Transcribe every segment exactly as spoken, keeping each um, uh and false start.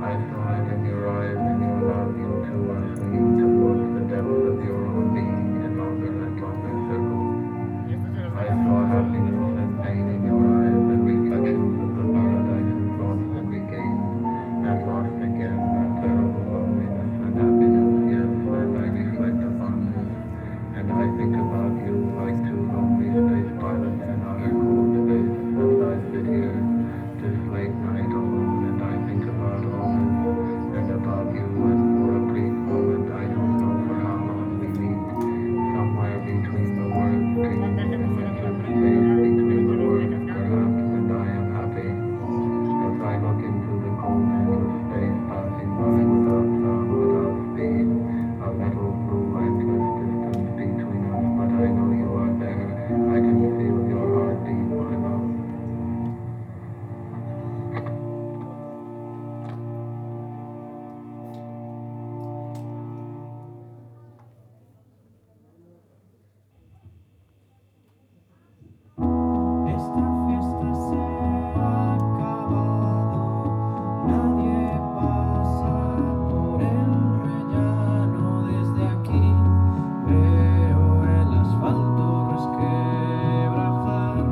I saw it in your eyes and your longing to us, lean towards the depths of your own being in longer and longer circles. I saw happiness and pain in your eyes and reflections of the paradise and thoughts that we gained and lost again, that terrible loneliness and happiness, yes, and I reflect upon this, and I think about you like two lonely space pilots in outer cold space, as I sit here this late night alone, and I think about all this, and about you, and for a brief moment, I don't know for how long we meet, somewhere between the words, dreams, images, space between the words, perhaps, and I am happy, as I look into the cold endless space passing by without sound, without speed, a little blue endless distance between us, but I know you are there, I can feel your heartbeat, my love. Esta fiesta se ha acabado, nadie pasa por el rellano desde aquí. Veo el asfalto resquebrajar.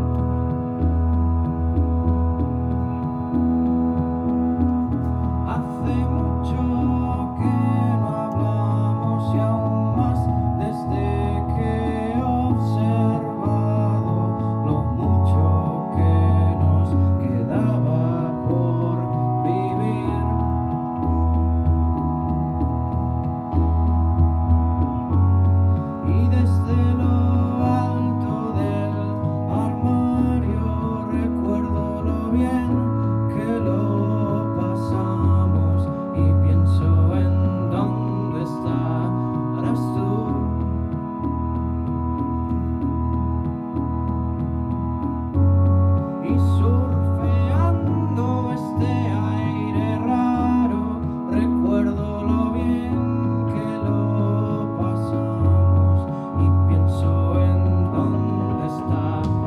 Hace mucho que no hablamos y aún más desde que he observado lo mucho que nos quedaba por vivir. Y desde lo alto del armario recuerdo lo bien que lo pasamos y pienso en dónde estarás tú. Y surfeando este aire raro, recuerdo lo bien que lo pasamos y pienso en dónde estarás tú.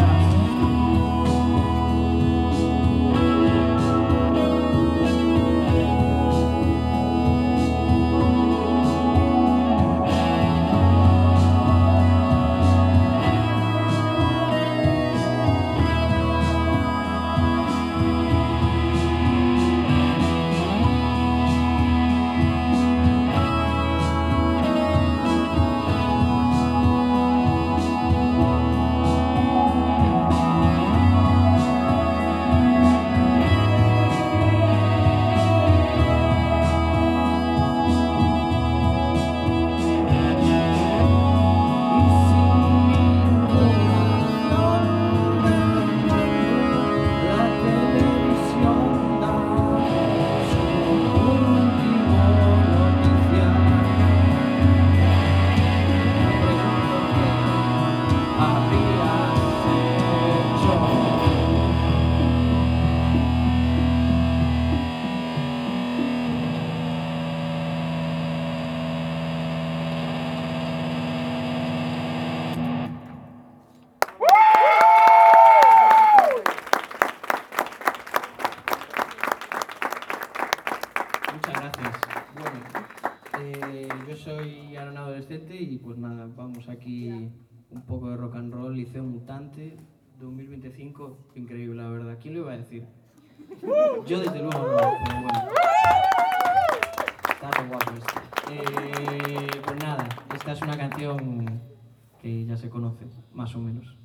Muchas gracias. Bueno, eh, yo soy ahora un adolescente y pues nada, vamos aquí un poco de rock and roll, Liceo Mutante, dos mil veinticinco, increíble la verdad. ¿Quién lo iba a decir? Yo desde luego no, pero bueno. Está todo guapo esto. Eh, pues nada, esta es una canción que ya se conoce, más o menos.